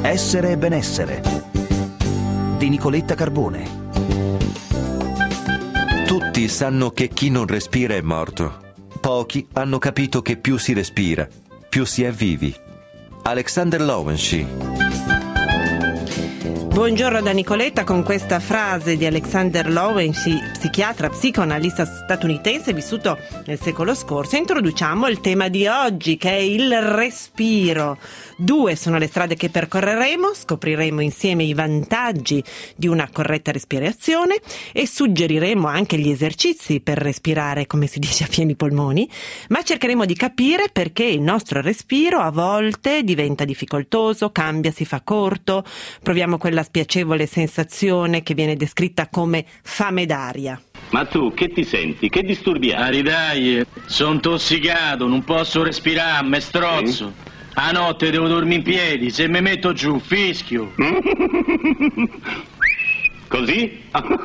Essere e benessere di Nicoletta Carbone. Tutti sanno che chi non respira è morto. Pochi hanno capito che più si respira, più si è vivi. Alexander Lowenschy. Buongiorno da Nicoletta con questa frase di Alexander Lowenschy, psichiatra, psicoanalista statunitense vissuto nel secolo scorso. Introduciamo il tema di oggi, che è il respiro. 2 sono le strade che percorreremo, scopriremo insieme i vantaggi di una corretta respirazione e suggeriremo anche gli esercizi per respirare, come si dice, a pieni polmoni, ma cercheremo di capire perché il nostro respiro a volte diventa difficoltoso, cambia, si fa corto, proviamo quella spiacevole sensazione che viene descritta come fame d'aria. Ma tu che ti senti? Che disturbi hai? Aridai, sono intossicato, non posso respirare, me strozzo. A notte devo dormire in piedi, se mi metto giù fischio. Così?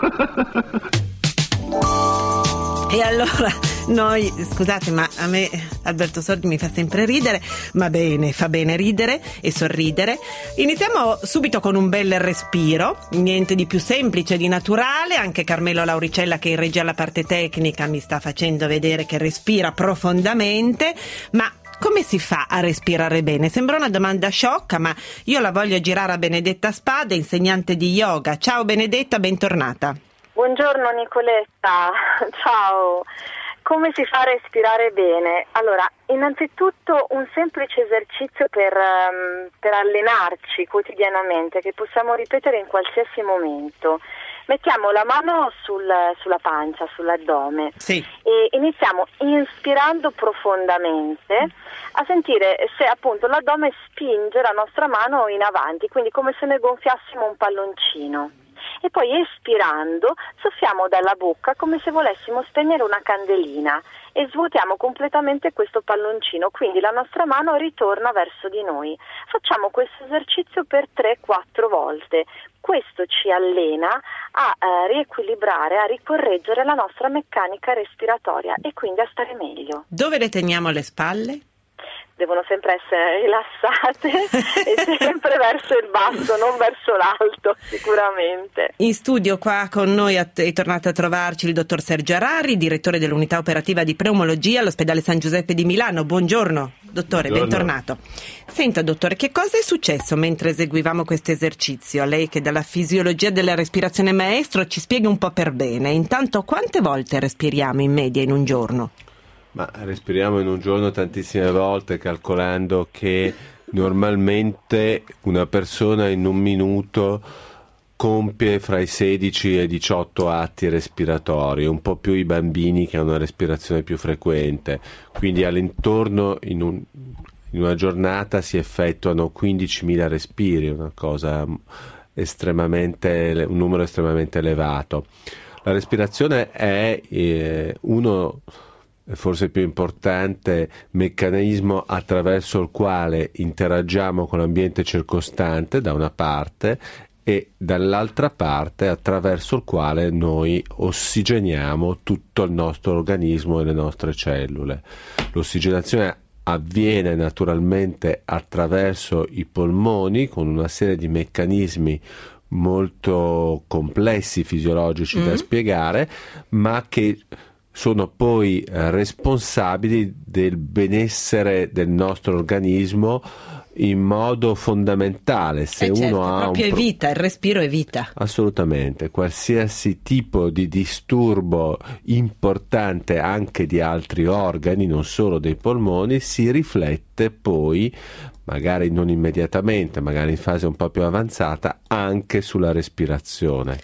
E allora noi, scusate, ma a me Alberto Sordi mi fa sempre ridere, ma bene, fa bene ridere e sorridere. Iniziamo subito con un bel respiro, niente di più semplice, di naturale. Anche Carmelo Lauricella, che in regia alla parte tecnica, mi sta facendo vedere che respira profondamente. Ma come si fa a respirare bene? Sembra una domanda sciocca, ma io la voglio girare a Benedetta Spada, insegnante di yoga. Ciao Benedetta, bentornata. Buongiorno Nicoletta, ciao. Come si fa a respirare bene? Allora, innanzitutto un semplice esercizio per allenarci quotidianamente, che possiamo ripetere in qualsiasi momento. Mettiamo la mano sulla pancia, sull'addome, sì, e iniziamo inspirando profondamente a sentire se appunto l'addome spinge la nostra mano in avanti, quindi come se ne gonfiassimo un palloncino. E poi espirando soffiamo dalla bocca come se volessimo spegnere una candelina e svuotiamo completamente questo palloncino, quindi la nostra mano ritorna verso di noi. Facciamo questo esercizio per 3-4 volte. Questo ci allena a riequilibrare, a ricorreggere la nostra meccanica respiratoria e quindi a stare meglio. Dove le teniamo le spalle? Devono sempre essere rilassate e sempre verso il basso, non verso l'alto, sicuramente. In studio qua con noi è tornato a trovarci il dottor Sergio Arari, direttore dell'unità operativa di pneumologia all'ospedale San Giuseppe di Milano. Buongiorno, dottore, Buongiorno. Bentornato. Senta, dottore, che cosa è successo mentre eseguivamo questo esercizio? Lei che dalla fisiologia della respirazione maestro ci spieghi un po' per bene. Intanto, quante volte respiriamo in media in un giorno? Ma respiriamo in un giorno tantissime volte, calcolando che normalmente una persona in un minuto compie fra i 16 e i 18 atti respiratori, un po' più i bambini che hanno una respirazione più frequente, quindi all'intorno in una giornata si effettuano 15.000 respiri, una cosa un numero estremamente elevato. La respirazione è uno, forse più importante, meccanismo attraverso il quale interagiamo con l'ambiente circostante da una parte e dall'altra parte attraverso il quale noi ossigeniamo tutto il nostro organismo e le nostre cellule. L'ossigenazione avviene naturalmente attraverso i polmoni con una serie di meccanismi molto complessi fisiologici da spiegare, ma che sono poi responsabili del benessere del nostro organismo in modo fondamentale. Se certo, uno ha proprio è vita, il respiro è vita. Assolutamente, qualsiasi tipo di disturbo importante anche di altri organi, non solo dei polmoni, si riflette poi, magari non immediatamente, magari in fase un po' più avanzata, anche sulla respirazione.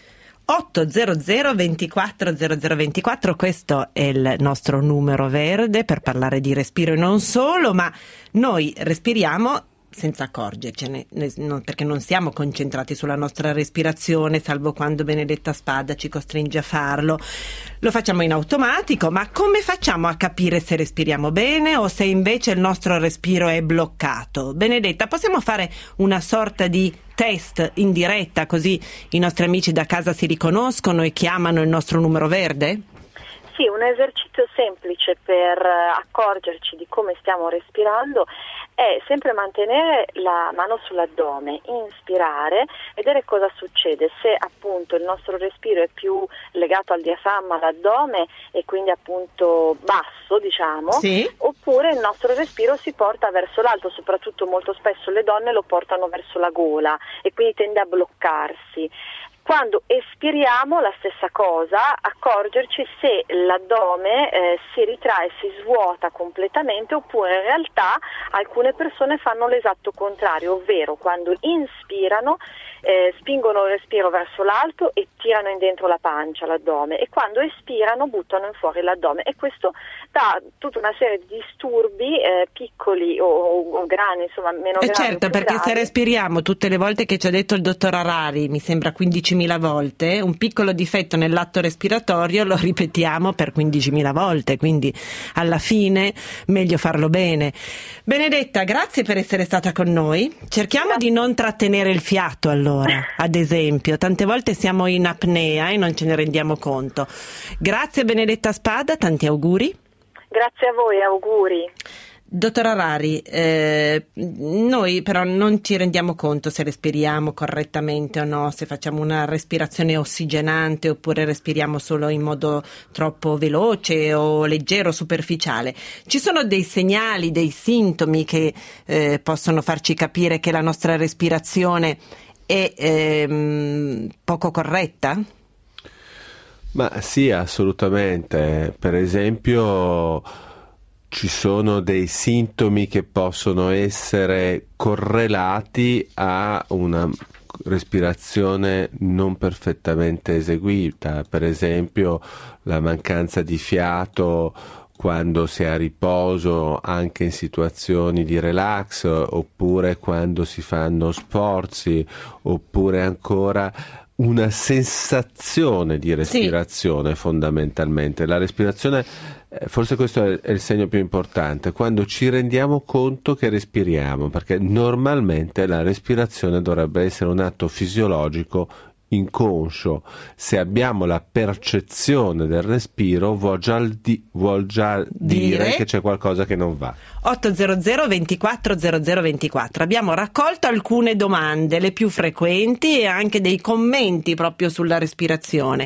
800 24 0024, questo è il nostro numero verde per parlare di respiro e non solo, ma noi respiriamo senza accorgercene, perché non siamo concentrati sulla nostra respirazione, salvo quando Benedetta Spada ci costringe a farlo. Lo facciamo in automatico, ma come facciamo a capire se respiriamo bene o se invece il nostro respiro è bloccato? Benedetta, possiamo fare una sorta di test in diretta, così i nostri amici da casa si riconoscono e chiamano il nostro numero verde? Sì, un esercizio semplice per accorgerci di come stiamo respirando è sempre mantenere la mano sull'addome, inspirare, vedere cosa succede, se appunto il nostro respiro è più legato al diaframma, all'addome e quindi appunto basso, diciamo, sì, oppure il nostro respiro si porta verso l'alto, soprattutto molto spesso le donne lo portano verso la gola e quindi tende a bloccarsi. Quando espiriamo la stessa cosa, accorgerci se l'addome si ritrae, si svuota completamente, oppure in realtà alcune persone fanno l'esatto contrario, ovvero quando inspirano spingono il respiro verso l'alto e tirano in dentro la pancia, l'addome, e quando espirano buttano in fuori l'addome, e questo dà tutta una serie di disturbi piccoli o grandi, insomma meno gravi. Certo, perché gravi. se respiriamo tutte le volte che ci ha detto il dottor Harari, mi sembra 15.000 volte, un piccolo difetto nell'atto respiratorio lo ripetiamo per 15.000 volte, quindi alla fine meglio farlo bene. Benedetta, grazie per essere stata con noi. Cerchiamo di non trattenere il fiato, allora, ad esempio, tante volte siamo in apnea e non ce ne rendiamo conto. Grazie Benedetta Spada, tanti auguri. Grazie a voi, auguri. Dottor Harari, noi però non ci rendiamo conto se respiriamo correttamente o no, se facciamo una respirazione ossigenante oppure respiriamo solo in modo troppo veloce o leggero, superficiale. Ci sono dei segnali, dei sintomi che possono farci capire che la nostra respirazione è poco corretta? Ma sì, assolutamente. Per esempio, ci sono dei sintomi che possono essere correlati a una respirazione non perfettamente eseguita, per esempio la mancanza di fiato quando si è a riposo anche in situazioni di relax, oppure quando si fanno sforzi, oppure ancora una sensazione di respirazione. Sì. Fondamentalmente la respirazione, forse questo è il segno più importante, quando ci rendiamo conto che respiriamo, perché normalmente la respirazione dovrebbe essere un atto fisiologico inconscio. Se abbiamo la percezione del respiro vuol già dire che c'è qualcosa che non va. 800 24 0024. Abbiamo raccolto alcune domande, le più frequenti, e anche dei commenti proprio sulla respirazione.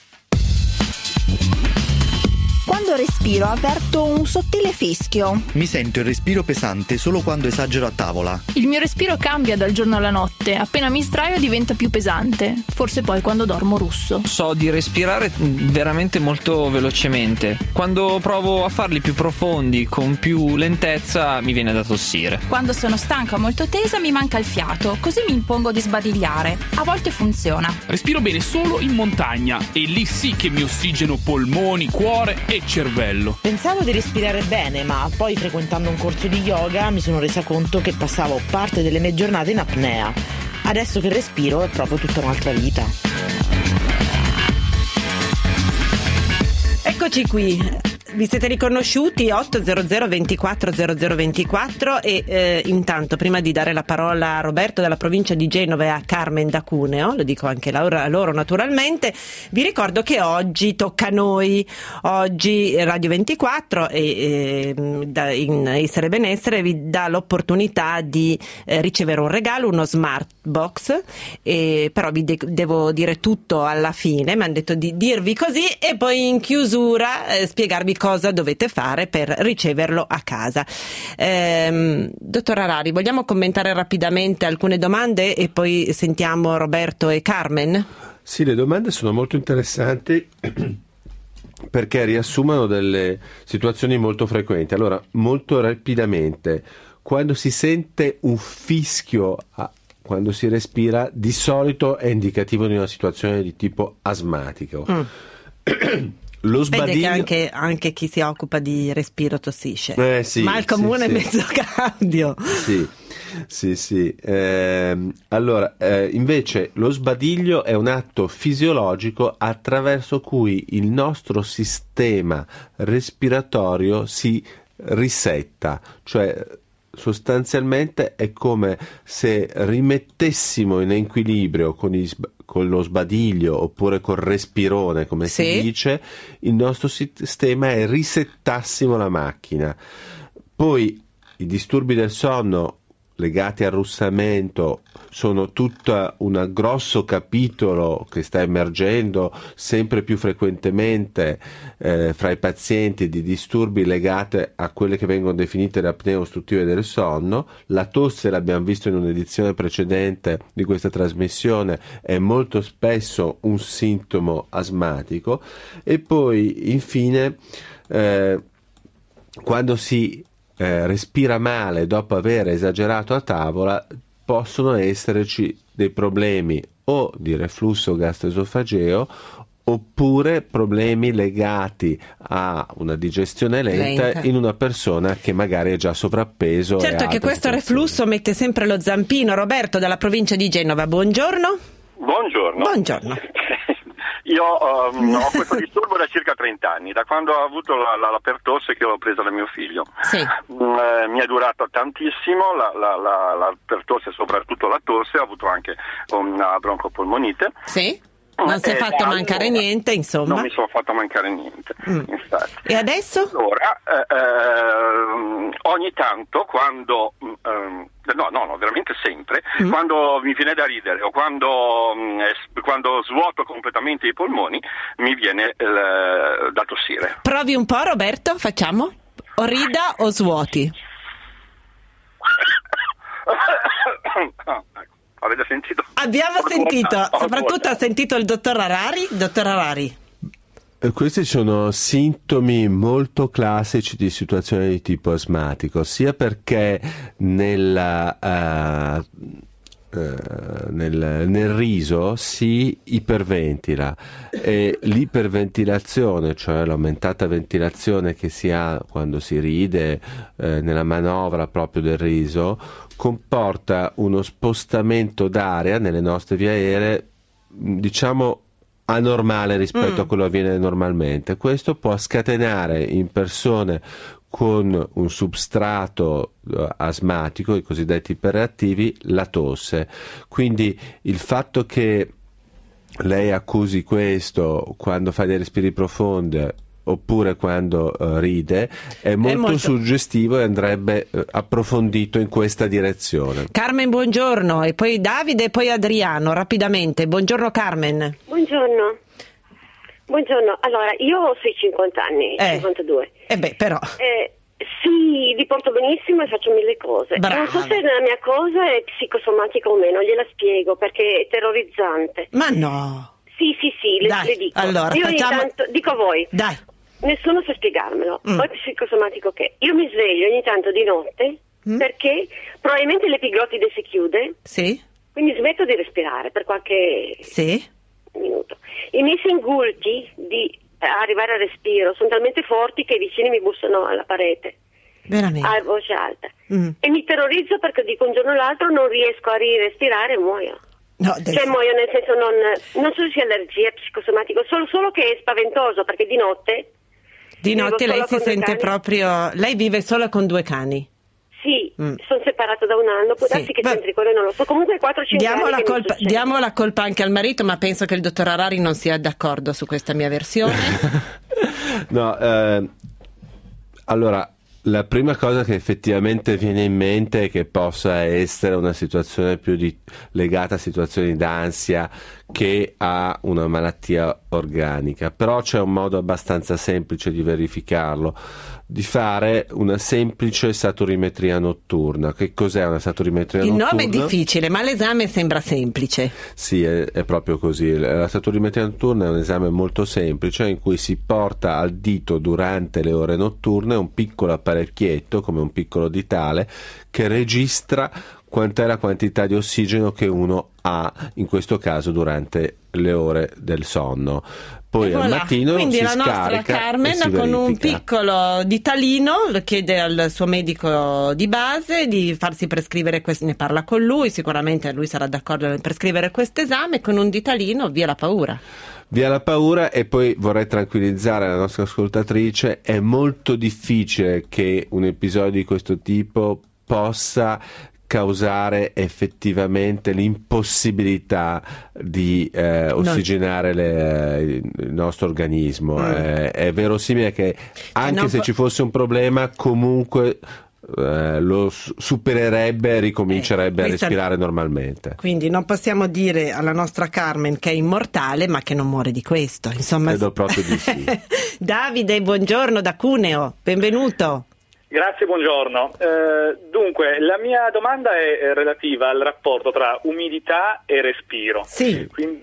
Quando respiro avverto un sottile fischio. Mi sento il respiro pesante solo quando esagero a tavola. Il mio respiro cambia dal giorno alla notte. Appena mi sdraio diventa più pesante. Forse poi quando dormo russo. So di respirare veramente molto velocemente. Quando provo a farli più profondi, con più lentezza, mi viene da tossire. Quando sono stanca o molto tesa mi manca il fiato, così mi impongo di sbadigliare. A volte funziona. Respiro bene solo in montagna e lì sì che mi ossigeno polmoni, cuore e cervello. Pensavo di respirare bene, ma poi frequentando un corso di yoga mi sono resa conto che passavo parte delle mie giornate in apnea. Adesso che respiro è proprio tutta un'altra vita. Eccoci qui. Vi siete riconosciuti? 800 24 0024 e intanto, prima di dare la parola a Roberto dalla provincia di Genova e a Carmen da Cuneo, lo dico anche a loro naturalmente, vi ricordo che oggi tocca a noi. Oggi Radio 24 in Essere Benessere vi dà l'opportunità di ricevere un regalo, uno smart box, però vi devo dire tutto alla fine, mi hanno detto di dirvi così e poi in chiusura spiegarvi cosa dovete fare per riceverlo a casa. Dottor Harari, vogliamo commentare rapidamente alcune domande e poi sentiamo Roberto e Carmen? Sì, le domande sono molto interessanti perché riassumono delle situazioni molto frequenti. Allora, molto rapidamente, quando si sente un fischio quando si respira, di solito è indicativo di una situazione di tipo asmatico. Lo sbadiglio... Vede che anche chi si occupa di respiro tossisce, sì, ma il comune sì, è mezzo cardio. Sì. Allora, invece lo sbadiglio è un atto fisiologico attraverso cui il nostro sistema respiratorio si risetta, cioè sostanzialmente è come se rimettessimo in equilibrio con con lo sbadiglio oppure col respirone, come si dice, il nostro sistema è risettassimo la macchina. Poi i disturbi del sonno legati al russamento sono tutto un grosso capitolo che sta emergendo sempre più frequentemente fra i pazienti di disturbi legati a quelle che vengono definite le apnee ostruttive del sonno. La tosse, l'abbiamo visto in un'edizione precedente di questa trasmissione, è molto spesso un sintomo asmatico. E poi infine quando si respira male dopo aver esagerato a tavola, possono esserci dei problemi o di reflusso gastroesofageo oppure problemi legati a una digestione lenta in una persona che magari è già sovrappeso. Certo che questo reflusso mette sempre lo zampino. Roberto dalla provincia di Genova, buongiorno. Buongiorno. Io ho questo disturbo da circa 30 anni, da quando ho avuto la pertosse che ho preso da mio figlio. Mi è durato tantissimo la pertosse, soprattutto la tosse, ho avuto anche una broncopolmonite. Non si è fatto mancare niente, insomma. Non mi sono fatto mancare niente, infatti. E adesso? Allora, ogni tanto quando... No, veramente sempre, quando mi viene da ridere o quando svuoto completamente i polmoni, mi viene da tossire. Provi un po', Roberto, facciamo? O rida o svuoti? Avete sentito? Abbiamo sentito, soprattutto ha sentito il dottor Harari. Dottor Harari. Questi sono sintomi molto classici di situazioni di tipo asmatico, sia perché nel riso si iperventila e l'iperventilazione, cioè l'aumentata ventilazione che si ha quando si ride nella manovra proprio del riso, comporta uno spostamento d'aria nelle nostre vie aeree, diciamo anormale rispetto a quello che avviene normalmente. Questo può scatenare in persone con un substrato asmatico, i cosiddetti iperreattivi, la tosse. Quindi il fatto che lei accusi questo quando fa dei respiri profondi oppure quando ride è molto suggestivo e andrebbe approfondito in questa direzione. Carmen, buongiorno, e poi Davide e poi Adriano, rapidamente. Buongiorno Carmen. Buongiorno. Allora, io ho sui 50 anni, 52. Però. Sì, vi porto benissimo e faccio mille cose. Brava. Non so se la mia cosa è psicosomatica o meno, gliela spiego perché è terrorizzante. Ma no. Sì, le dico. Allora, io ogni tanto dico a voi. Dai. Nessuno sa spiegarmelo. Poi psicosomatico che io mi sveglio ogni tanto di notte perché probabilmente l'epiglottide si chiude. Quindi smetto di respirare per qualche minuto. I miei singulti di arrivare al respiro sono talmente forti che i vicini mi bussano alla parete. Veramente? A voce alta. E mi terrorizzo perché dico un giorno o l'altro non riesco a respirare e muoio. Muoio nel senso non so se sia allergia, psicosomatico, solo che è spaventoso perché di notte lei si sente proprio... Lei vive sola con 2 cani? Sì, sono separata da un anno, può darsi che c'entri quello, non lo so, comunque 4-5 anni diamo la colpa anche al marito, ma penso che il dottor Harari non sia d'accordo su questa mia versione. Allora, la prima cosa che effettivamente viene in mente è che possa essere una situazione più legata a situazioni d'ansia che a una malattia organica, però c'è un modo abbastanza semplice di verificarlo, di fare una semplice saturimetria notturna. Che cos'è una saturimetria notturna? Il nome è difficile, ma l'esame sembra semplice. Sì, è proprio così. La saturimetria notturna è un esame molto semplice in cui si porta al dito durante le ore notturne un piccolo apparecchietto, come un piccolo ditale, che registra quant'è la quantità di ossigeno che uno ha, in questo caso durante le ore del sonno. Poi al mattino quindi si la nostra scarica Carmen con un piccolo ditalino chiede al suo medico di base di farsi prescrivere ne parla con lui, sicuramente lui sarà d'accordo nel prescrivere questo esame. Con un ditalino via la paura. E poi vorrei tranquillizzare la nostra ascoltatrice: è molto difficile che un episodio di questo tipo possa causare effettivamente l'impossibilità di ossigenare il nostro organismo. È verosimile che anche se ci fosse un problema, comunque lo supererebbe e ricomincerebbe a respirare normalmente. Quindi non possiamo dire alla nostra Carmen che è immortale, ma che non muore di questo. Insomma, credo proprio di sì. Davide, buongiorno da Cuneo, benvenuto. Grazie, buongiorno. Dunque, la mia domanda è relativa al rapporto tra umidità e respiro. Sì. Quindi,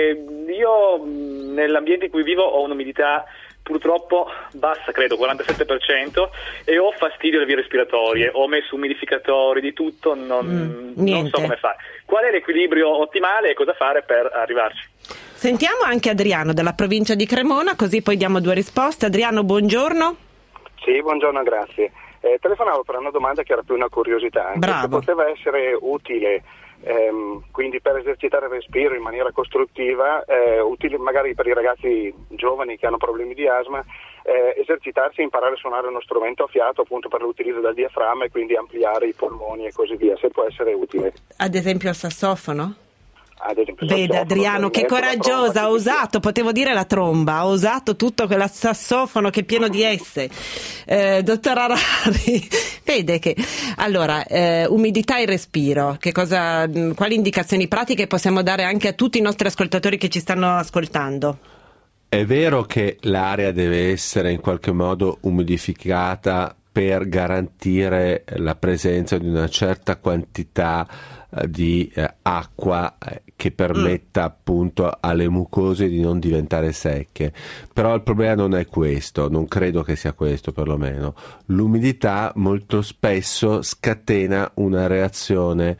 io nell'ambiente in cui vivo ho un'umidità purtroppo bassa, credo 47%, e ho fastidio alle vie respiratorie. Ho messo umidificatori, di tutto, non so come fare. Qual è l'equilibrio ottimale e cosa fare per arrivarci? Sentiamo anche Adriano dalla provincia di Cremona, così poi diamo 2 risposte. Adriano, buongiorno. Sì, buongiorno, grazie. Telefonavo per una domanda che era più una curiosità, anche se poteva essere utile, quindi per esercitare il respiro in maniera costruttiva, utile magari per i ragazzi giovani che hanno problemi di asma, esercitarsi e imparare a suonare uno strumento a fiato, appunto per l'utilizzo del diaframma e quindi ampliare i polmoni e così via, se può essere utile. Ad esempio il sassofono? Vede Adriano, che coraggiosa, ha osato, potevo dire la tromba, ha osato tutto quel sassofono che è pieno di S. Dottor Arari, vede che allora umidità e respiro, quali indicazioni pratiche possiamo dare anche a tutti i nostri ascoltatori che ci stanno ascoltando? È vero che l'aria deve essere in qualche modo umidificata per garantire la presenza di una certa quantità di acqua che permetta appunto alle mucose di non diventare secche, però il problema non è questo, non credo che sia questo perlomeno. L'umidità molto spesso scatena una reazione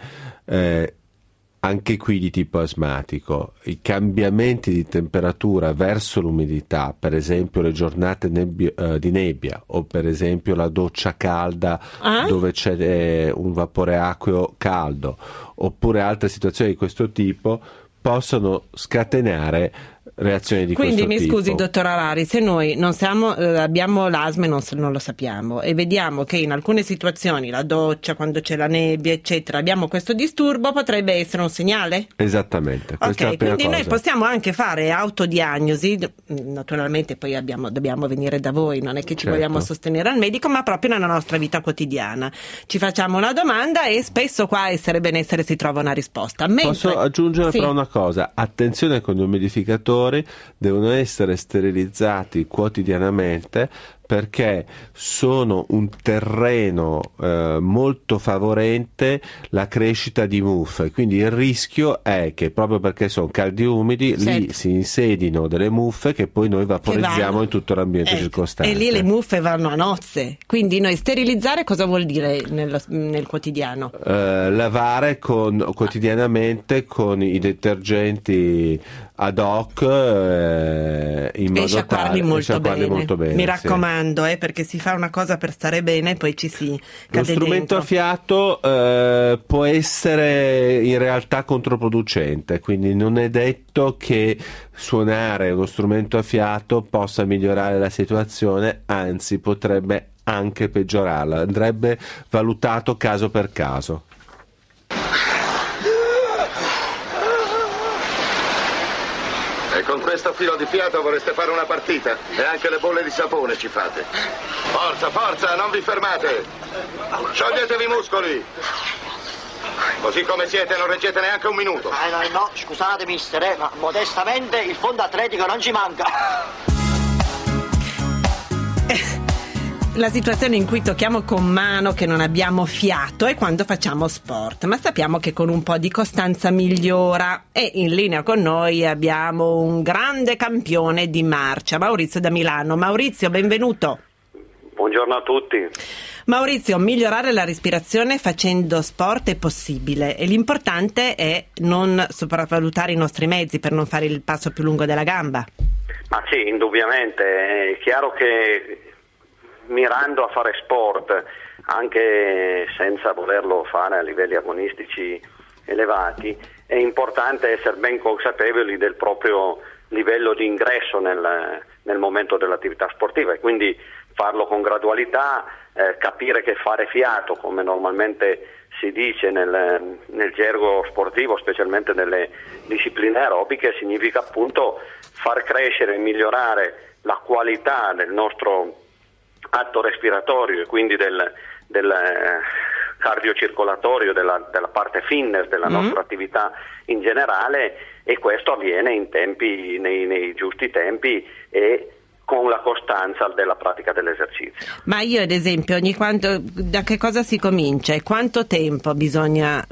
anche qui di tipo asmatico. I cambiamenti di temperatura verso l'umidità, per esempio le giornate di nebbia o per esempio la doccia calda dove c'è un vapore acqueo caldo, oppure altre situazioni di questo tipo, possono scatenare reazioni di questo tipo. Quindi mi scusi, dottor Arari, se noi non abbiamo l'asma e non lo sappiamo e vediamo che in alcune situazioni, la doccia, quando c'è la nebbia eccetera, abbiamo questo disturbo, potrebbe essere un segnale? Esattamente, questa è la prima quindi cosa. Noi possiamo anche fare autodiagnosi, naturalmente poi dobbiamo venire da voi, non è che ci vogliamo sostenere al medico, ma proprio nella nostra vita quotidiana ci facciamo una domanda e spesso qua Essere Benessere si trova una risposta. Posso aggiungere però una cosa: attenzione con gli umidificatori, devono essere sterilizzati quotidianamente perché sono un terreno molto favorente la crescita di muffe, quindi il rischio è che proprio perché sono caldi e umidi lì si insedino delle muffe che poi noi vaporizziamo in tutto l'ambiente circostante. E lì le muffe vanno a nozze, quindi noi sterilizzare cosa vuol dire nel quotidiano? Lavare quotidianamente con i detergenti ad hoc in modo tale da sciacquarli molto bene. Mi raccomando, perché si fa una cosa per stare bene, poi ci si cade Lo strumento dentro. a fiato può essere in realtà controproducente, quindi non è detto che suonare uno strumento a fiato possa migliorare la situazione, anzi potrebbe anche peggiorarla, andrebbe valutato caso per caso. E con questo filo di fiato vorreste fare una partita? E anche le bolle di sapone ci fate. Forza, forza, non vi fermate! Scioglietevi i muscoli! Così come siete non reggete neanche un minuto. No, scusate mister, ma modestamente il fondo atletico non ci manca. La situazione in cui tocchiamo con mano che non abbiamo fiato è quando facciamo sport, ma sappiamo che con un po' di costanza migliora, e in linea con noi abbiamo un grande campione di marcia, Maurizio da Milano. Maurizio, benvenuto. Buongiorno a tutti. Maurizio, migliorare la respirazione facendo sport è possibile e l'importante è non sopravvalutare i nostri mezzi per non fare il passo più lungo della gamba. Ma sì, indubbiamente, è chiaro che mirando a fare sport, anche senza volerlo fare a livelli agonistici elevati, è importante essere ben consapevoli del proprio livello di ingresso nel momento dell'attività sportiva e quindi farlo con gradualità, capire che fare fiato, come normalmente si dice nel gergo sportivo, specialmente nelle discipline aerobiche, significa appunto far crescere e migliorare la qualità del nostro atto respiratorio e quindi del cardiocircolatorio, della parte fitness della nostra attività in generale, e questo avviene nei giusti tempi e con la costanza della pratica dell'esercizio. Ma io ad esempio da che cosa si comincia e quanto tempo bisogna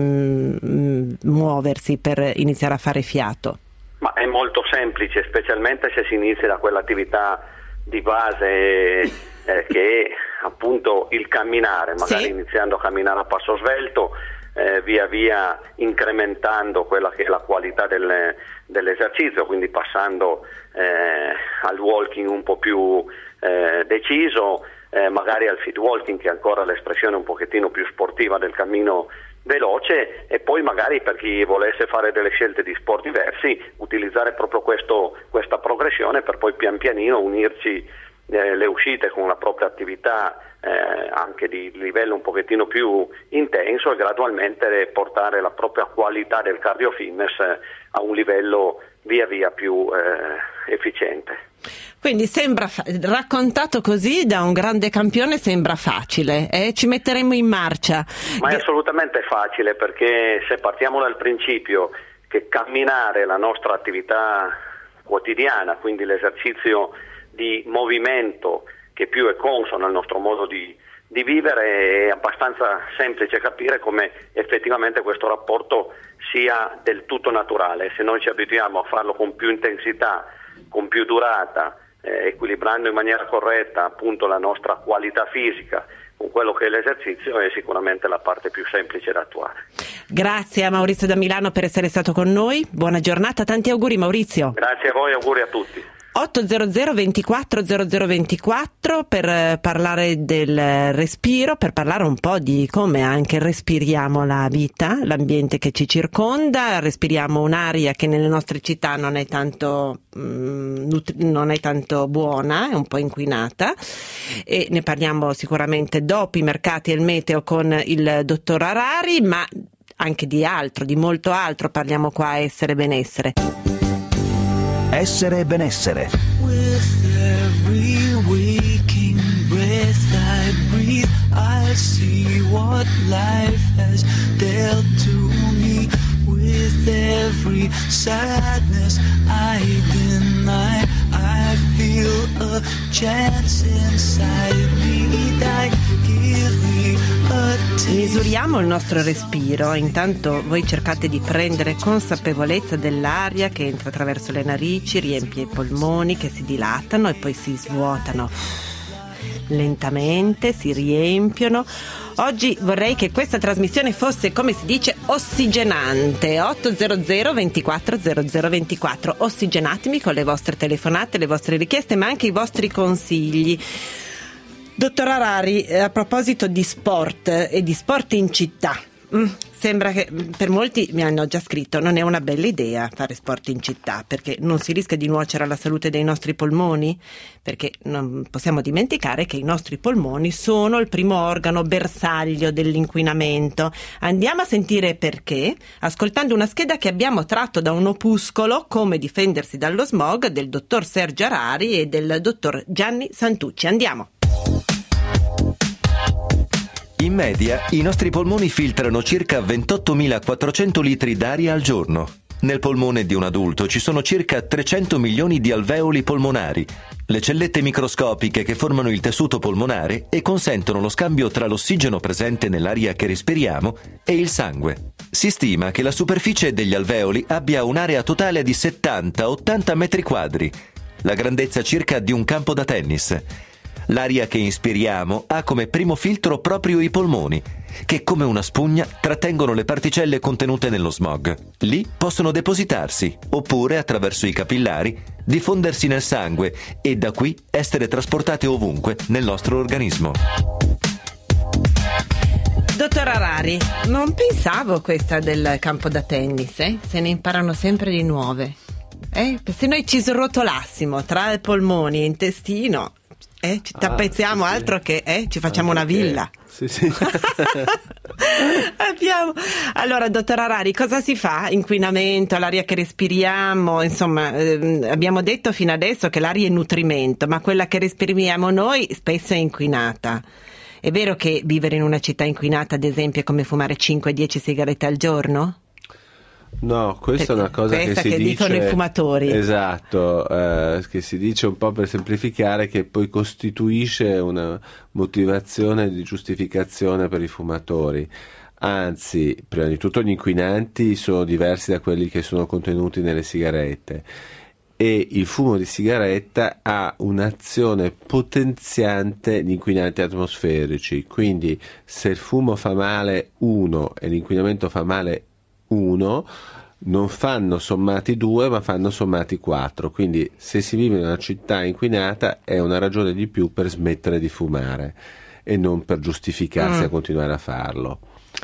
muoversi per iniziare a fare fiato? Ma è molto semplice, specialmente se si inizia da quell'attività di base che è appunto il camminare, magari iniziando a camminare a passo svelto, via via incrementando quella che è la qualità dell'esercizio, quindi passando al walking un po' più deciso, magari al feet walking, che è ancora l'espressione un pochettino più sportiva del cammino veloce, e poi magari per chi volesse fare delle scelte di sport diversi utilizzare proprio questa progressione per poi pian pianino unirci le uscite con la propria attività anche di livello un pochettino più intenso, e gradualmente portare la propria qualità del cardio fitness a un livello via via più efficiente. Quindi sembra, raccontato così da un grande campione, sembra facile, ci metteremo in marcia. Ma è assolutamente facile, perché se partiamo dal principio che camminare è la nostra attività quotidiana, quindi l'esercizio di movimento che più è consono al nostro modo di vivere, è abbastanza semplice capire come effettivamente questo rapporto sia del tutto naturale. Se noi ci abituiamo a farlo con più intensità, con più durata, equilibrando in maniera corretta appunto la nostra qualità fisica con quello che è l'esercizio, è sicuramente la parte più semplice da attuare. Grazie a Maurizio da Milano per essere stato con noi, buona giornata, tanti auguri Maurizio. Grazie a voi, auguri a tutti. 800 24 0024 per parlare del respiro, per parlare un po' di come anche respiriamo la vita, l'ambiente che ci circonda, respiriamo un'aria che nelle nostre città non è tanto buona, è un po' inquinata, e ne parliamo sicuramente dopo i mercati e il meteo con il dottor Harari, ma anche di altro, di molto altro parliamo qua a Essere Benessere. Essere e benessere. With every waking breath I breathe, I see what life has dealt to me. With every sadness I deny, I feel a chance inside me. Dai, give me a taste. Misuriamo il nostro respiro, intanto voi cercate di prendere consapevolezza dell'aria che entra attraverso le narici, riempie i polmoni che si dilatano e poi si svuotano lentamente, si riempiono. Oggi vorrei che questa trasmissione fosse, come si dice, ossigenante. 800 24 0024. Ossigenatemi con le vostre telefonate, le vostre richieste, ma anche i vostri consigli. Dottor Harari, a proposito di sport e di sport in città, sembra che per molti mi hanno già scritto non è una bella idea fare sport in città, perché non si rischia di nuocere alla salute dei nostri polmoni, perché non possiamo dimenticare che i nostri polmoni sono il primo organo bersaglio dell'inquinamento. Andiamo a sentire perché, ascoltando una scheda che abbiamo tratto da un opuscolo, Come difendersi dallo smog, del dottor Sergio Harari e del dottor Gianni Santucci. Andiamo. In media, i nostri polmoni filtrano circa 28.400 litri d'aria al giorno. Nel polmone di un adulto ci sono circa 300 milioni di alveoli polmonari, le cellette microscopiche che formano il tessuto polmonare e consentono lo scambio tra l'ossigeno presente nell'aria che respiriamo e il sangue. Si stima che la superficie degli alveoli abbia un'area totale di 70-80 metri quadri, la grandezza circa di un campo da tennis. L'aria che inspiriamo ha come primo filtro proprio i polmoni, che come una spugna trattengono le particelle contenute nello smog. Lì possono depositarsi, oppure attraverso i capillari diffondersi nel sangue e da qui essere trasportate ovunque nel nostro organismo. Dottor Harari, non pensavo questa del campo da tennis, se ne imparano sempre di nuove. Se noi ci srotolassimo tra polmoni e intestino, Ci tappezziamo, altro che ci facciamo una villa. Sì. Allora, dottor Harari, cosa si fa? Inquinamento, l'aria che respiriamo, insomma, abbiamo detto fino adesso che l'aria è nutrimento, ma quella che respiriamo noi spesso è inquinata. È vero che vivere in una città inquinata, ad esempio, è come fumare 5-10 sigarette al giorno? No, questa è una cosa che si dice, dicono i fumatori. Esatto, che si dice un po' per semplificare, che poi costituisce una motivazione di giustificazione per i fumatori. Anzi, prima di tutto gli inquinanti sono diversi da quelli che sono contenuti nelle sigarette, e il fumo di sigaretta ha un'azione potenziante gli inquinanti atmosferici. Quindi se il fumo fa male 1 e l'inquinamento fa male 1, non fanno sommati 2 ma fanno sommati 4. Quindi se si vive in una città inquinata è una ragione di più per smettere di fumare e non per giustificarsi a continuare a farlo.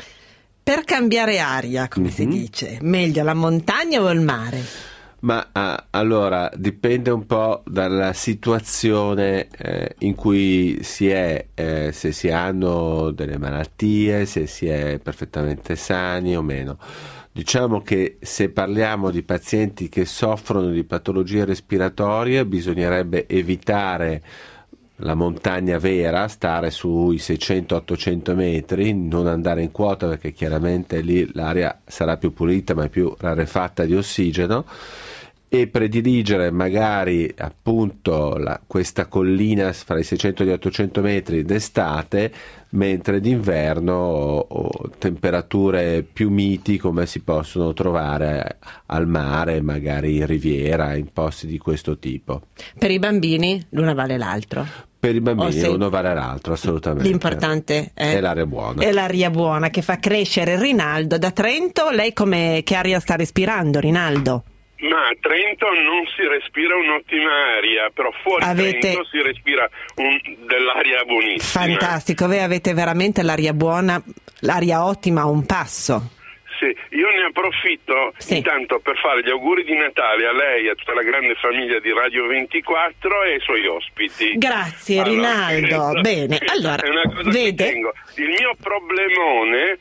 Per cambiare aria, come si dice, meglio la montagna o il mare? Ma allora dipende un po' dalla situazione in cui si è, se si hanno delle malattie, se si è perfettamente sani o meno. Diciamo che se parliamo di pazienti che soffrono di patologie respiratorie, bisognerebbe evitare la montagna vera, stare sui 600-800 metri, non andare in quota, perché chiaramente lì l'aria sarà più pulita ma più rarefatta di ossigeno, e prediligere magari appunto questa collina fra i 600 e gli 800 metri d'estate, mentre d'inverno o temperature più miti come si possono trovare al mare, magari in riviera, in posti di questo tipo. Per i bambini l'una vale l'altro. Per i bambini uno vale l'altro, assolutamente. L'importante è l'aria buona. È l'aria buona che fa crescere. Rinaldo da Trento, lei che aria sta respirando, Rinaldo? Ma a Trento non si respira un'ottima aria, però fuori Trento si respira dell'aria buonissima. Fantastico, voi avete veramente l'aria buona, l'aria ottima a un passo. Sì, io ne approfitto intanto per fare gli auguri di Natale a lei e a tutta la grande famiglia di Radio 24 e ai suoi ospiti. Grazie Rinaldo. Bene, allora, è una cosa che tengo. Il mio problemone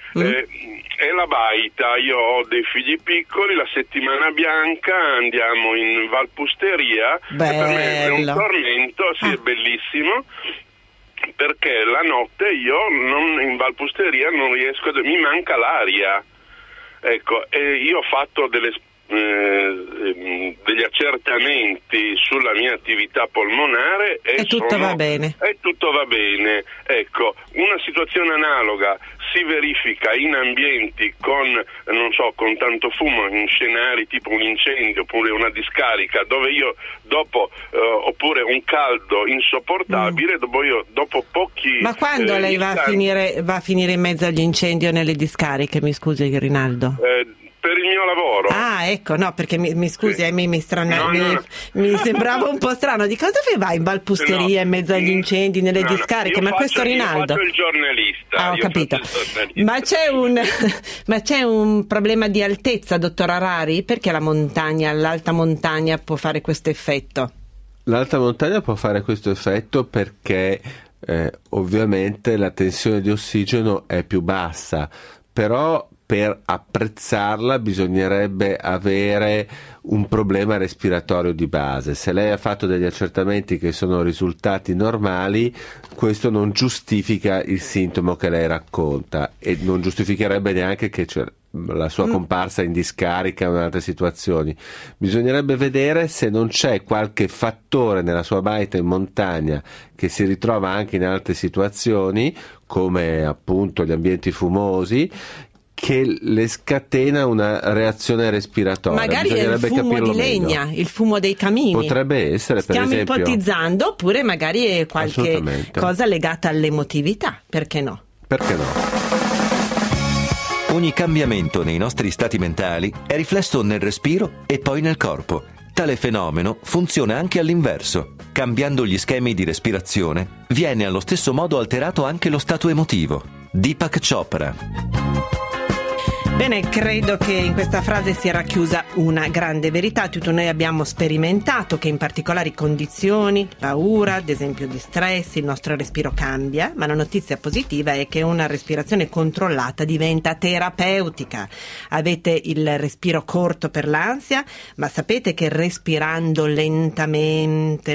è la baita. Io ho dei figli piccoli, la settimana bianca andiamo in Valpusteria. Bello. E per me è un tormento, è bellissimo, perché la notte io in Valpusteria non riesco, mi manca l'aria. Ecco, e io ho fatto degli accertamenti sulla mia attività polmonare e tutto va bene. E tutto va bene. Ecco, una situazione analoga si verifica in ambienti con tanto fumo, in scenari tipo un incendio oppure una discarica, dove io dopo oppure un caldo insopportabile, dopo pochi. Ma quando lei va a finire in mezzo agli incendi o nelle discariche, mi scusi Rinaldo? Per il mio lavoro. Ah, ecco, no, perché mi scusi, mi sembrava un po' strano. Di cosa vai in Valpusteria in mezzo agli incendi, nelle discariche? Ma questo Rinaldo. Io faccio il giornalista. Ho capito. Ma c'è un problema di altezza, dottor Harari? Perché l'alta montagna può fare questo effetto? L'alta montagna può fare questo effetto perché ovviamente la tensione di ossigeno è più bassa, però per apprezzarla bisognerebbe avere un problema respiratorio di base. Se lei ha fatto degli accertamenti che sono risultati normali, questo non giustifica il sintomo che lei racconta e non giustificherebbe neanche che la sua comparsa in discarica o in altre situazioni. Bisognerebbe vedere se non c'è qualche fattore nella sua baita in montagna che si ritrova anche in altre situazioni, come appunto gli ambienti fumosi, che le scatena una reazione respiratoria. Magari è il fumo di legna, il fumo dei camini. Potrebbe essere, per esempio. Stiamo ipotizzando, oppure magari è qualche cosa legata all'emotività. Perché no? Perché no? Ogni cambiamento nei nostri stati mentali è riflesso nel respiro e poi nel corpo. Tale fenomeno funziona anche all'inverso. Cambiando gli schemi di respirazione, viene allo stesso modo alterato anche lo stato emotivo. Deepak Chopra. Bene, credo che in questa frase sia racchiusa una grande verità. Tutti noi abbiamo sperimentato che in particolari condizioni, paura, ad esempio di stress, il nostro respiro cambia, ma la notizia positiva è che una respirazione controllata diventa terapeutica. Avete il respiro corto per l'ansia, ma sapete che respirando lentamente,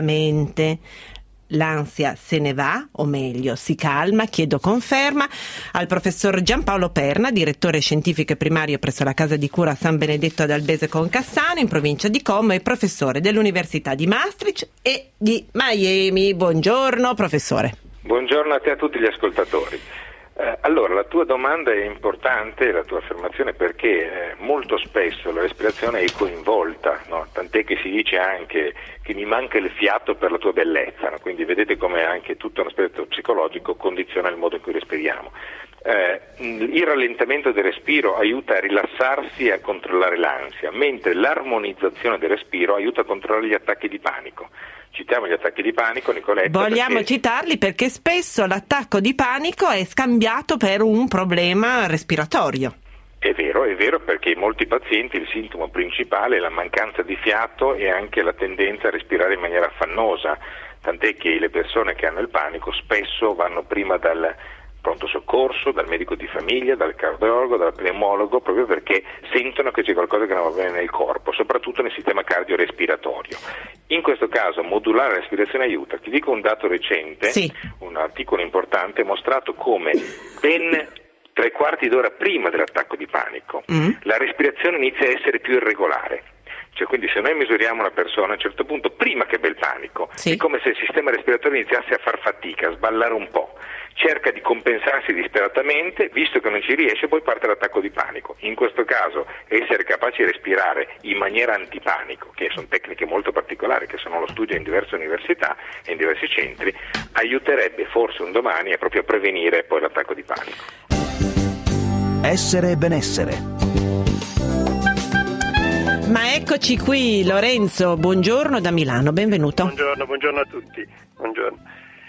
l'ansia se ne va, o meglio, si calma? Chiedo conferma al professor Giampaolo Perna, direttore scientifico e primario presso la Casa di Cura San Benedetto ad Albese con Cassano, in provincia di Como, e professore dell'Università di Maastricht e di Miami. Buongiorno, professore. Buongiorno a te e a tutti gli ascoltatori. Allora, la tua domanda è importante, la tua affermazione, perché molto spesso la respirazione è coinvolta, no? Tant'è che si dice anche che mi manca il fiato per la tua bellezza, no? Quindi vedete come anche tutto un aspetto psicologico condiziona il modo in cui respiriamo. Il rallentamento del respiro aiuta a rilassarsi e a controllare l'ansia, mentre l'armonizzazione del respiro aiuta a controllare gli attacchi di panico. Citiamo gli attacchi di panico, Nicoletta. Vogliamo citarli perché spesso l'attacco di panico è scambiato per un problema respiratorio. È vero, perché in molti pazienti il sintomo principale è la mancanza di fiato e anche la tendenza a respirare in maniera affannosa, tant'è che le persone che hanno il panico spesso vanno prima dal pronto soccorso, dal medico di famiglia, dal cardiologo, dal pneumologo, proprio perché sentono che c'è qualcosa che non va bene nel corpo, soprattutto nel sistema cardiorespiratorio. In questo caso modulare la respirazione aiuta. Ti dico un dato recente, un articolo importante, ha mostrato come ben 3/4 d'ora prima dell'attacco di panico la respirazione inizia a essere più irregolare. Cioè, quindi se noi misuriamo una persona a un certo punto, prima che abbia il panico, è come se il sistema respiratorio iniziasse a far fatica, a sballare un po'. Cerca di compensarsi disperatamente, visto che non ci riesce, poi parte l'attacco di panico. In questo caso essere capaci di respirare in maniera antipanico, che sono tecniche molto particolari che sono allo studio in diverse università e in diversi centri, aiuterebbe forse un domani a proprio prevenire poi l'attacco di panico. Essere e benessere. Ma eccoci qui, Lorenzo, buongiorno da Milano, benvenuto. Buongiorno a tutti. Buongiorno.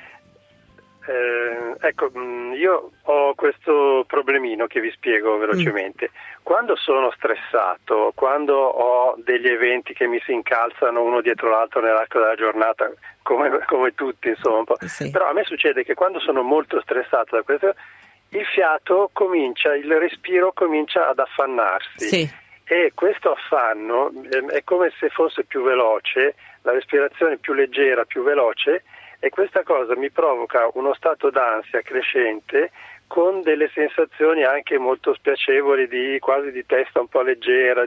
Io ho questo problemino che vi spiego velocemente. Quando sono stressato, quando ho degli eventi che mi si incalzano uno dietro l'altro nell'arco della giornata, come tutti, insomma, un po'. Però a me succede che quando sono molto stressato da questo, il fiato il respiro comincia ad affannarsi. E questo affanno è come se fosse più veloce, la respirazione più leggera, più veloce, e questa cosa mi provoca uno stato d'ansia crescente con delle sensazioni anche molto spiacevoli quasi di testa un po' leggera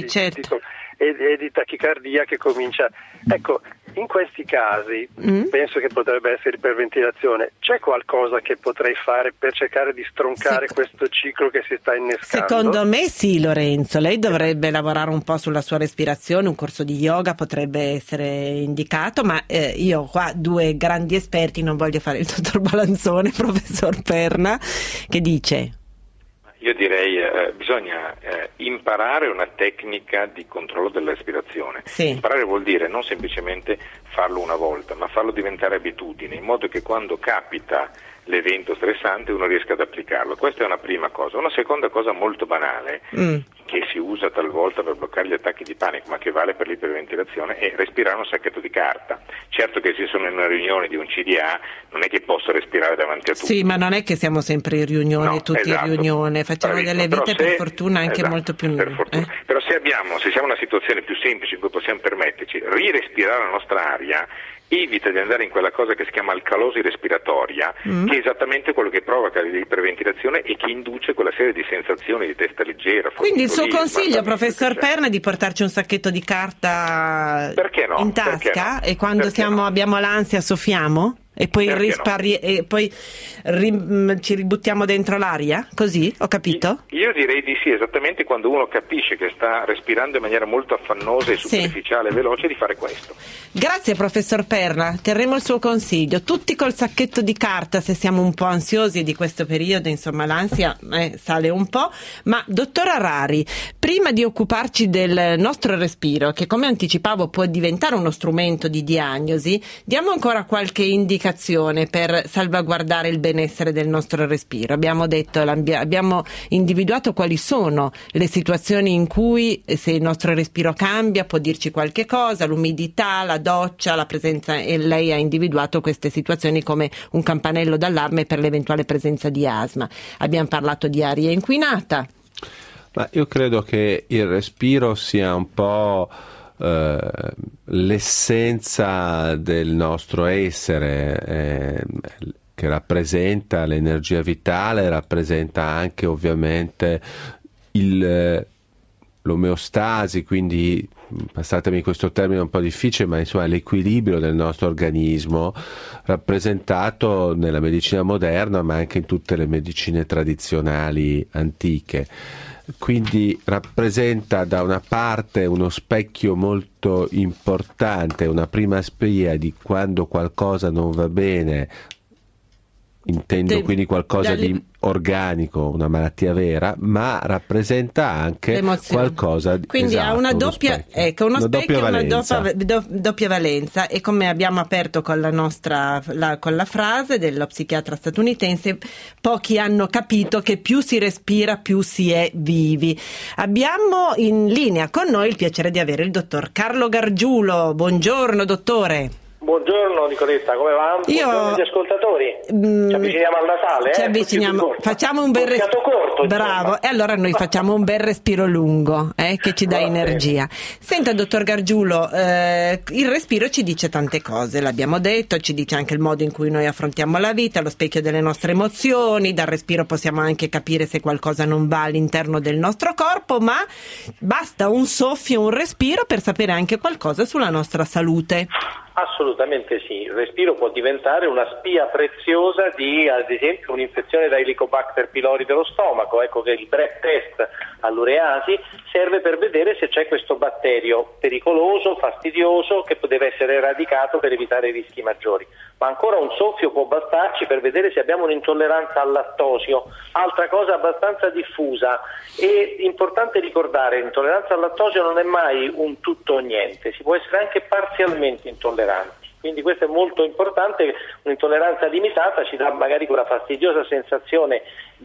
e di tachicardia che comincia. Ecco, in questi casi penso che potrebbe essere iperventilazione. C'è qualcosa che potrei fare per cercare di stroncare questo ciclo che si sta innescando? Secondo me sì, Lorenzo, lei dovrebbe lavorare un po' sulla sua respirazione, un corso di yoga potrebbe essere indicato, ma io qua due grandi esperti, non voglio fare il dottor Balanzone, professor Perna, che dice? Io direi bisogna imparare una tecnica di controllo della respirazione. Imparare vuol dire non semplicemente farlo una volta, ma farlo diventare abitudine, in modo che quando capita l'evento stressante uno riesca ad applicarlo. Questa è una prima cosa. Una seconda cosa molto banale, che si usa talvolta per bloccare gli attacchi di panico, ma che vale per l'iperventilazione, è respirare un sacchetto di carta. Certo che se sono in una riunione di un CDA non è che posso respirare davanti a tutti. Sì, ma non è che siamo sempre in riunione, tutti in riunione, facciamo delle vite per fortuna anche molto più lunghe. Però se siamo in una situazione più semplice in cui possiamo permetterci rirespirare la nostra aria, evita di andare in quella cosa che si chiama alcalosi respiratoria, che è esattamente quello che provoca l'iperventilazizione e che induce quella serie di sensazioni di testa leggera. Quindi il suo consiglio, professor Perna, è di portarci un sacchetto di carta in tasca e quando abbiamo l'ansia soffiamo? E poi, ci ributtiamo dentro l'aria? Così? Ho capito? Io direi di sì, esattamente quando uno capisce che sta respirando in maniera molto affannosa e superficiale e veloce, di fare questo. Grazie professor Perna, terremo il suo consiglio. Tutti col sacchetto di carta se siamo un po' ansiosi di questo periodo, insomma l'ansia sale un po'. Ma dottor Arari, prima di occuparci del nostro respiro, che come anticipavo può diventare uno strumento di diagnosi, diamo ancora qualche indicazione comunicazione per salvaguardare il benessere del nostro respiro? Abbiamo detto, abbiamo individuato quali sono le situazioni in cui se il nostro respiro cambia può dirci qualche cosa, l'umidità, la doccia, la presenza, e lei ha individuato queste situazioni come un campanello d'allarme per l'eventuale presenza di asma. Abbiamo parlato di aria inquinata. Ma io credo che il respiro sia un po' l'essenza del nostro essere, che rappresenta l'energia vitale, rappresenta anche ovviamente l'omeostasi, quindi passatemi questo termine un po' difficile, ma insomma l'equilibrio del nostro organismo, rappresentato nella medicina moderna ma anche in tutte le medicine tradizionali antiche. Quindi rappresenta da una parte uno specchio molto importante, una prima spia di quando qualcosa non va bene, intendo quindi qualcosa di organico, una malattia vera, ma rappresenta anche qualcosa di, quindi ha una doppia, uno specchio, una doppia valenza, e come abbiamo aperto con la nostra con la frase dello psichiatra statunitense, pochi hanno capito che più si respira più si è vivi. Abbiamo in linea con noi il piacere di avere il dottor Carlo Gargiulo. Buongiorno dottore. Buongiorno Nicoletta, come va? Buongiorno agli ascoltatori. Ci avviciniamo al Natale? Ci avviciniamo, facciamo un bel respiro corto. Bravo, e allora noi facciamo un bel respiro lungo, che ci dà energia. Senta dottor Gargiulo, il respiro ci dice tante cose, l'abbiamo detto, ci dice anche il modo in cui noi affrontiamo la vita, lo specchio delle nostre emozioni. Dal respiro possiamo anche capire se qualcosa non va all'interno del nostro corpo, ma basta un soffio, un respiro per sapere anche qualcosa sulla nostra salute. Assolutamente sì, il respiro può diventare una spia preziosa di, ad esempio, un'infezione da Helicobacter pylori dello stomaco. Ecco che il breath test all'ureasi serve per vedere se c'è questo batterio pericoloso, fastidioso, che deve essere eradicato per evitare rischi maggiori. Ma ancora un soffio può bastarci per vedere se abbiamo un'intolleranza al lattosio, altra cosa abbastanza diffusa. E importante ricordare, l'intolleranza al lattosio non è mai un tutto o niente, si può essere anche parzialmente intolleranti. Quindi questo è molto importante. Un'intolleranza limitata ci dà magari quella fastidiosa sensazione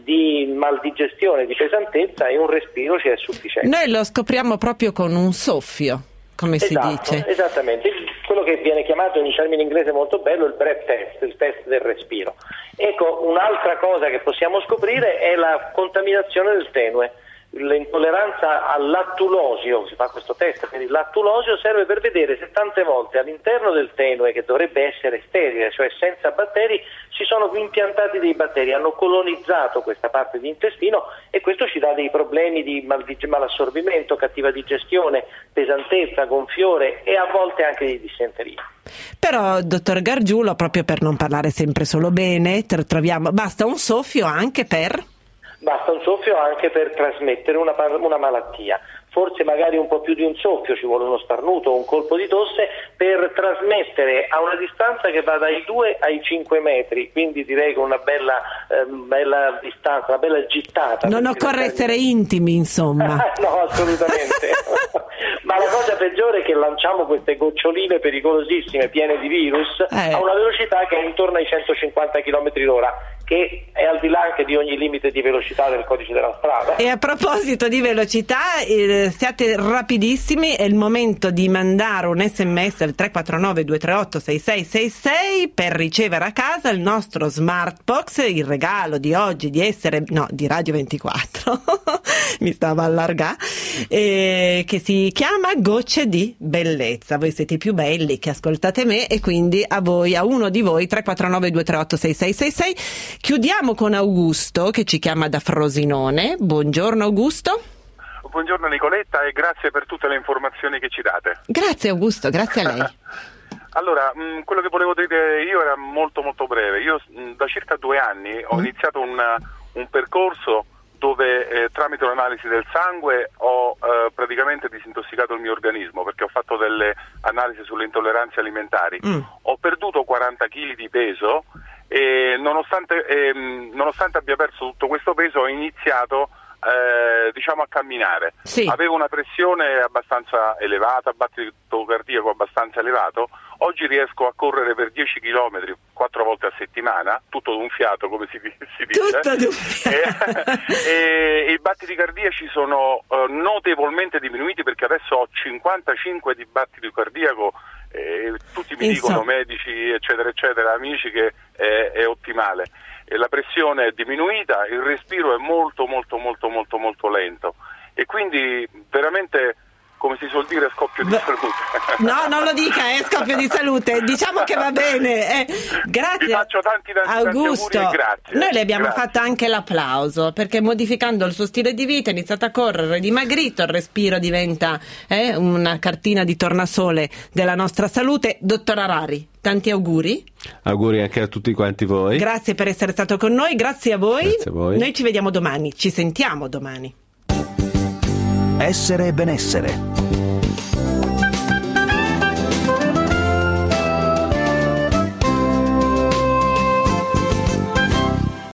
di maldigestione, di pesantezza, e un respiro ci è sufficiente. Noi lo scopriamo proprio con un soffio, come si dice. Esattamente, quello che viene chiamato in un termine inglese molto bello il breath test, il test del respiro. Ecco, un'altra cosa che possiamo scoprire è la contaminazione del tenue. L'intolleranza al lattulosio, si fa questo test per il lattulosio, serve per vedere se tante volte all'interno del tenue, che dovrebbe essere sterile, cioè senza batteri, ci sono impiantati dei batteri, hanno colonizzato questa parte di intestino, e questo ci dà dei problemi di malassorbimento, cattiva digestione, pesantezza, gonfiore e a volte anche di dissenteria. Però dottor Gargiulo, proprio per non parlare sempre solo bene, basta un soffio anche per... Basta un soffio anche per trasmettere una malattia. Forse magari un po' più di un soffio, ci vuole uno starnuto o un colpo di tosse per trasmettere a una distanza che va dai 2 ai 5 metri, quindi direi con una bella distanza, una bella gittata. Non occorre essere intimi, insomma. No, assolutamente. Ma la cosa peggiore è che lanciamo queste goccioline pericolosissime, piene di virus, a una velocità che è intorno ai 150 km/h, che è al di là anche di ogni limite di velocità del codice della strada. E a proposito di velocità, siate rapidissimi, è il momento di mandare un SMS al 349 238 6666 per ricevere a casa il nostro Smartbox, il regalo di oggi di Radio 24 mi stava allargando, che si chiama Gocce di Bellezza. Voi siete i più belli che ascoltate me, e quindi a uno di voi 349 238 6666. Chiudiamo con Augusto che ci chiama da Frosinone. Buongiorno Augusto. Buongiorno Nicoletta, e grazie per tutte le informazioni che ci date. Grazie Augusto, grazie a lei. Allora, quello che volevo dire io era molto molto breve. Io da circa 2 anni ho iniziato un percorso dove tramite un'analisi del sangue ho praticamente disintossicato il mio organismo, perché ho fatto delle analisi sulle intolleranze alimentari. Ho perduto 40 kg di peso, e nonostante abbia perso tutto questo peso ho iniziato a camminare. Sì. Avevo una pressione abbastanza elevata, battito cardiaco abbastanza elevato. Oggi riesco a correre per 10 km 4 volte a settimana, tutto d'un fiato, come si dice. Tutto d'un fiato. E i battiti cardiaci sono notevolmente diminuiti, perché adesso ho 55 di battito cardiaco. Tutti mi dicono, medici eccetera eccetera, amici, che è ottimale. E la pressione è diminuita, il respiro è molto molto molto molto molto lento, e quindi veramente, come si suol dire, scoppio di salute. No, non lo dica, scoppio di salute, diciamo che va bene. Grazie. Vi faccio tanti Augusto. Auguri e grazie. Noi le abbiamo fatto anche l'applauso, perché modificando il suo stile di vita ha iniziato a correre, dimagrito, il respiro diventa una cartina di tornasole della nostra salute. Dottor Harari, tanti auguri. Auguri anche a tutti quanti voi. Grazie per essere stato con noi, grazie a voi. Grazie a voi. Noi ci vediamo domani, ci sentiamo domani. Essere e benessere.